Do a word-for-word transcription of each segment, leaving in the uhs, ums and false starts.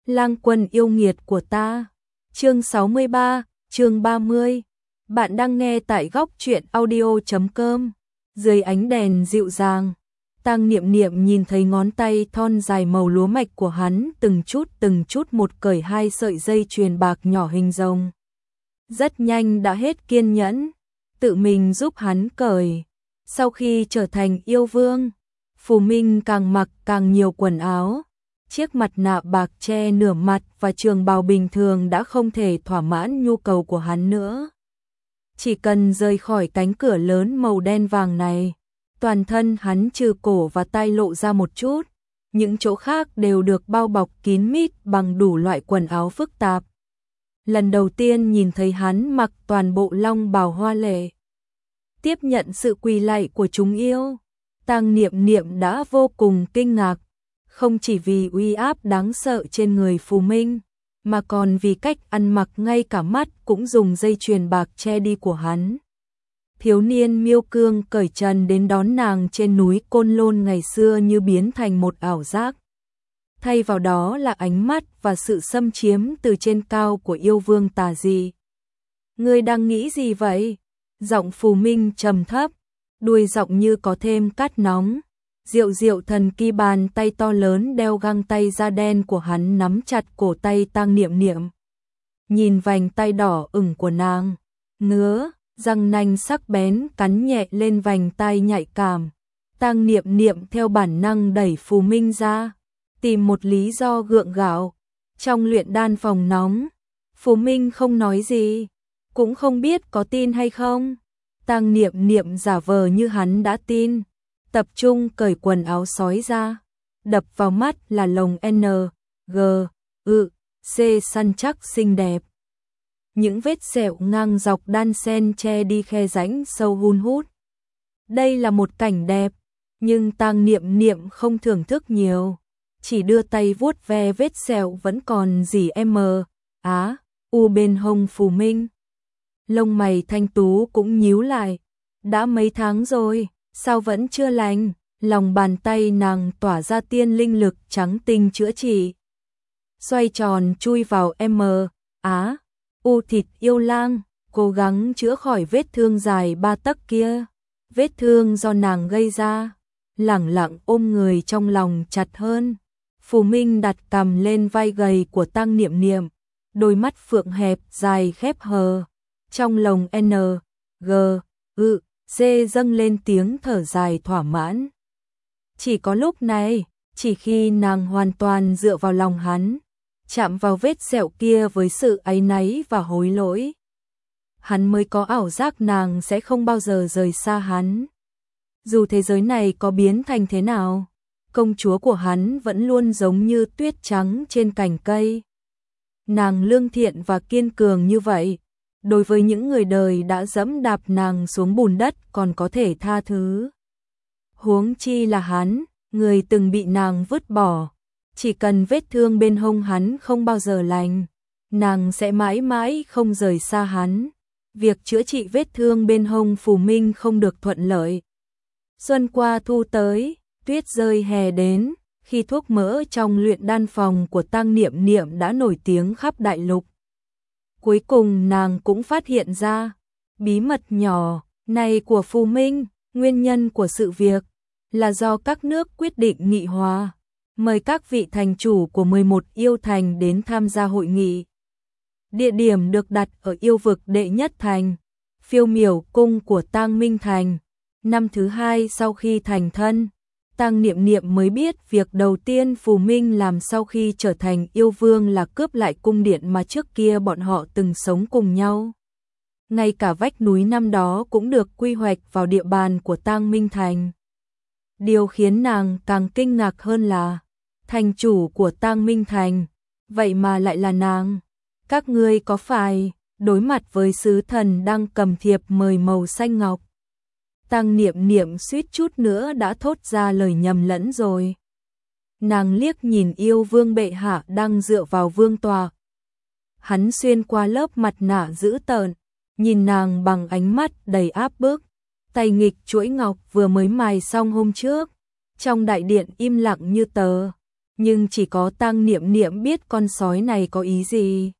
Lang quân yêu nghiệt của ta. Chương sáu mươi ba, chương ba mươi. Bạn đang nghe tại góc truyện audio chấm com. Dưới ánh đèn dịu dàng, Tang Niệm Niệm nhìn thấy ngón tay thon dài màu lúa mạch của hắn từng chút từng chút một cởi hai sợi dây chuyền bạc nhỏ hình rồng. Rất nhanh đã hết kiên nhẫn, tự mình giúp hắn cởi. Sau khi trở thành yêu vương, Phù Minh càng mặc càng nhiều quần áo. Chiếc mặt nạ bạc che nửa mặt và trường bào bình thường đã không thể thỏa mãn nhu cầu của hắn nữa. Chỉ cần rời khỏi cánh cửa lớn màu đen vàng này, toàn thân hắn trừ cổ và tai lộ ra một chút, những chỗ khác đều được bao bọc kín mít bằng đủ loại quần áo phức tạp. Lần đầu tiên nhìn thấy hắn mặc toàn bộ long bào hoa lệ, tiếp nhận sự quỳ lạy của chúng yêu, Tang Niệm Niệm đã vô cùng kinh ngạc, không chỉ vì uy áp đáng sợ trên người Phù Minh, mà còn vì cách ăn mặc ngay cả mắt cũng dùng dây chuyền bạc che đi của hắn. Thiếu niên Miêu Cương cởi trần đến đón nàng trên núi Côn Lôn ngày xưa như biến thành một ảo giác. Thay vào đó là ánh mắt và sự xâm chiếm từ trên cao của yêu vương tà dị. Ngươi đang nghĩ gì vậy? Giọng Phù Minh trầm thấp, đuôi giọng như có thêm cát nóng. Diệu diệu thần kỳ bàn tay to lớn đeo găng tay da đen của hắn nắm chặt cổ tay Tang Niệm Niệm. Nhìn vành tay đỏ ửng của nàng, ngứa, răng nanh sắc bén cắn nhẹ lên vành tay nhạy cảm. Tang Niệm Niệm theo bản năng đẩy Phù Minh ra, tìm một lý do gượng gạo. Trong luyện đan phòng nóng, Phù Minh không nói gì, cũng không biết có tin hay không. Tang Niệm Niệm giả vờ như hắn đã tin, tập trung cởi quần áo sói ra, đập vào mắt là lồng N, G, ư, C săn chắc xinh đẹp. Những vết sẹo ngang dọc đan sen che đi khe rãnh sâu hun hút. Đây là một cảnh đẹp, nhưng Tang Niệm Niệm không thưởng thức nhiều, chỉ đưa tay vuốt ve vết sẹo vẫn còn dỉ M, Á, U bên hông Phù Minh. Lông mày thanh tú cũng nhíu lại, đã mấy tháng rồi, sao vẫn chưa lành? Lòng bàn tay nàng tỏa ra tiên linh lực trắng tinh chữa trị. Xoay tròn chui vào M, Á, U thịt yêu lang, cố gắng chữa khỏi vết thương dài ba tấc kia. Vết thương do nàng gây ra, lẳng lặng ôm người trong lòng chặt hơn. Phù Minh đặt cằm lên vai gầy của Tang Niệm Niệm, đôi mắt phượng hẹp dài khép hờ. Trong lồng N, G, ư, C dâng lên tiếng thở dài thỏa mãn. Chỉ có lúc này, chỉ khi nàng hoàn toàn dựa vào lòng hắn, chạm vào vết sẹo kia với sự áy náy và hối lỗi, hắn mới có ảo giác nàng sẽ không bao giờ rời xa hắn. Dù thế giới này có biến thành thế nào, công chúa của hắn vẫn luôn giống như tuyết trắng trên cành cây. Nàng lương thiện và kiên cường như vậy, đối với những người đời đã dẫm đạp nàng xuống bùn đất còn có thể tha thứ. Huống chi là hắn, người từng bị nàng vứt bỏ. Chỉ cần vết thương bên hông hắn không bao giờ lành, nàng sẽ mãi mãi không rời xa hắn. Việc chữa trị vết thương bên hông Phù Minh không được thuận lợi. Xuân qua thu tới, tuyết rơi hè đến, khi thuốc mỡ trong luyện đan phòng của Tang Niệm Niệm đã nổi tiếng khắp đại lục. Cuối cùng nàng cũng phát hiện ra, bí mật nhỏ này của Phù Minh, nguyên nhân của sự việc, là do các nước quyết định nghị hòa, mời các vị thành chủ của mười một yêu thành đến tham gia hội nghị. Địa điểm được đặt ở yêu vực đệ nhất thành, Phiêu Miểu cung của Tang Minh Thành. Năm thứ hai sau khi thành thân, Tang Niệm Niệm mới biết việc đầu tiên Phù Minh làm sau khi trở thành yêu vương là cướp lại cung điện mà trước kia bọn họ từng sống cùng nhau. Ngay cả vách núi năm đó cũng được quy hoạch vào địa bàn của Tang Minh Thành. Điều khiến nàng càng kinh ngạc hơn là, thành chủ của Tang Minh Thành, vậy mà lại là nàng. Các ngươi có phải đối mặt với sứ thần đang cầm thiệp mời màu xanh ngọc? Tang Niệm Niệm suýt chút nữa đã thốt ra lời nhầm lẫn rồi. Nàng liếc nhìn yêu vương bệ hạ đang dựa vào vương tọa. Hắn xuyên qua lớp mặt nạ dữ tợn, nhìn nàng bằng ánh mắt đầy áp bức. Tay nghịch chuỗi ngọc vừa mới mài xong hôm trước. Trong đại điện im lặng như tờ, nhưng chỉ có Tang Niệm Niệm biết con sói này có ý gì.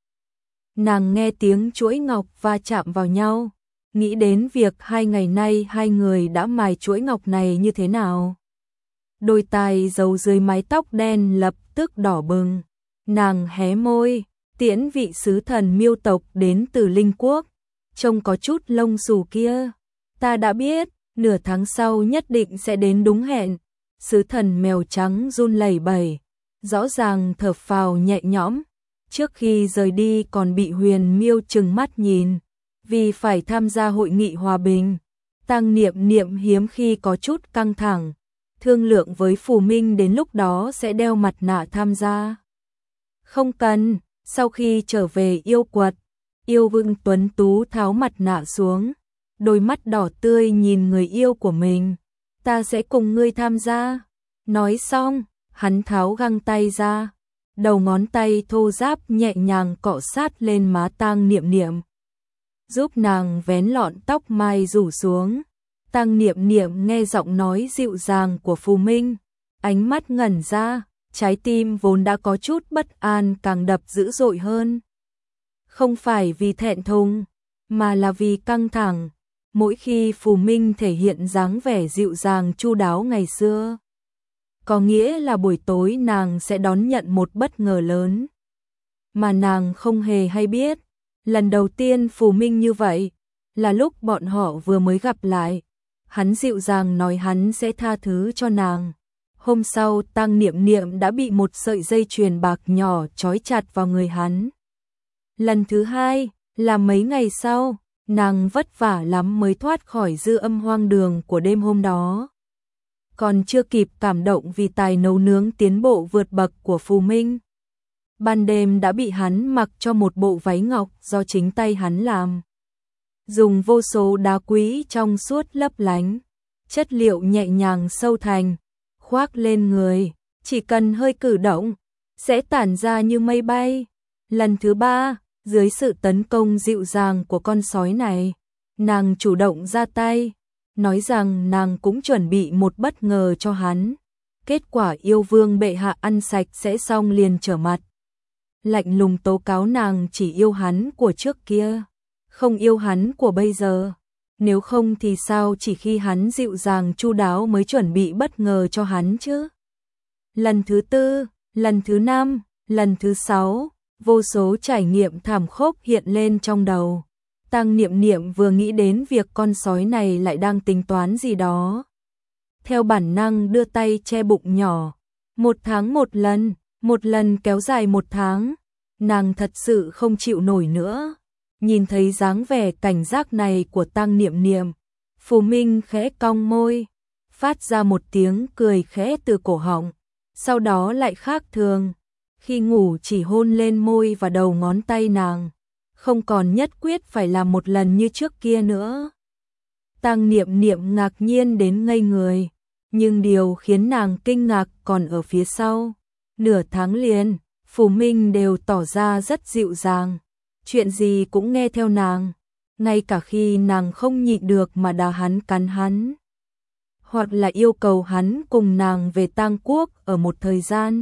Nàng nghe tiếng chuỗi ngọc va chạm vào nhau, nghĩ đến việc hai ngày nay hai người đã mài chuỗi ngọc này như thế nào. Đôi tai giấu dưới mái tóc đen lập tức đỏ bừng, nàng hé môi, tiễn vị sứ thần miêu tộc đến từ Linh Quốc, trông có chút lông xù kia. Ta đã biết, nửa tháng sau nhất định sẽ đến đúng hẹn. Sứ thần mèo trắng run lẩy bẩy, rõ ràng thở phào nhẹ nhõm, trước khi rời đi còn bị Huyền Miêu trừng mắt nhìn, vì phải tham gia hội nghị hòa bình. Tang Niệm Niệm hiếm khi có chút căng thẳng, thương lượng với Phù Minh đến lúc đó sẽ đeo mặt nạ tham gia. Không cần, sau khi trở về yêu quật, Yêu Vương tuấn tú tháo mặt nạ xuống, đôi mắt đỏ tươi nhìn người yêu của mình. Ta sẽ cùng ngươi tham gia. Nói xong, hắn tháo găng tay ra, đầu ngón tay thô ráp nhẹ nhàng cọ sát lên má Tang Niệm Niệm, giúp nàng vén lọn tóc mai rủ xuống. Tang Niệm Niệm nghe giọng nói dịu dàng của Phù Minh, ánh mắt ngẩn ra, trái tim vốn đã có chút bất an càng đập dữ dội hơn. Không phải vì thẹn thùng, mà là vì căng thẳng. Mỗi khi Phù Minh thể hiện dáng vẻ dịu dàng chu đáo ngày xưa, có nghĩa là buổi tối nàng sẽ đón nhận một bất ngờ lớn. Mà nàng không hề hay biết, lần đầu tiên Phù Minh như vậy, là lúc bọn họ vừa mới gặp lại. Hắn dịu dàng nói hắn sẽ tha thứ cho nàng. Hôm sau Tang Niệm Niệm đã bị một sợi dây chuyền bạc nhỏ trói chặt vào người hắn. Lần thứ hai, là mấy ngày sau, nàng vất vả lắm mới thoát khỏi dư âm hoang đường của đêm hôm đó. Còn chưa kịp cảm động vì tài nấu nướng tiến bộ vượt bậc của Phù Minh, ban đêm đã bị hắn mặc cho một bộ váy ngọc do chính tay hắn làm, dùng vô số đá quý trong suốt lấp lánh, chất liệu nhẹ nhàng sâu thành, khoác lên người, chỉ cần hơi cử động, sẽ tản ra như mây bay. Lần thứ ba, dưới sự tấn công dịu dàng của con sói này, nàng chủ động ra tay, nói rằng nàng cũng chuẩn bị một bất ngờ cho hắn. Kết quả Yêu Vương bệ hạ ăn sạch sẽ xong liền trở mặt, lạnh lùng tố cáo nàng chỉ yêu hắn của trước kia, không yêu hắn của bây giờ. Nếu không thì sao chỉ khi hắn dịu dàng chu đáo mới chuẩn bị bất ngờ cho hắn chứ. Lần thứ tư, lần thứ năm, lần thứ sáu, vô số trải nghiệm thảm khốc hiện lên trong đầu. Tang Niệm Niệm vừa nghĩ đến việc con sói này lại đang tính toán gì đó, theo bản năng đưa tay che bụng nhỏ. Một tháng một lần, một lần kéo dài một tháng, nàng thật sự không chịu nổi nữa. Nhìn thấy dáng vẻ cảnh giác này của Tang Niệm Niệm, Phù Minh khẽ cong môi, phát ra một tiếng cười khẽ từ cổ họng, sau đó lại khác thường, khi ngủ chỉ hôn lên môi và đầu ngón tay nàng, không còn nhất quyết phải làm một lần như trước kia nữa. Tang Niệm Niệm ngạc nhiên đến ngây người, nhưng điều khiến nàng kinh ngạc còn ở phía sau. Nửa tháng liền, Phù Minh đều tỏ ra rất dịu dàng, chuyện gì cũng nghe theo nàng, ngay cả khi nàng không nhịn được mà đá hắn cắn hắn, hoặc là yêu cầu hắn cùng nàng về Tang Quốc ở một thời gian,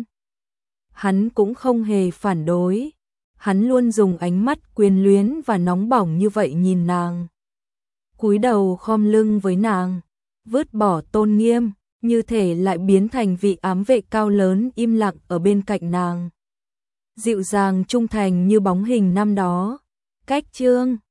hắn cũng không hề phản đối. Hắn luôn dùng ánh mắt quyến luyến và nóng bỏng như vậy nhìn nàng, cúi đầu khom lưng với nàng, vứt bỏ tôn nghiêm, như thể lại biến thành vị ám vệ cao lớn im lặng ở bên cạnh nàng, dịu dàng trung thành như bóng hình năm đó. Cách chương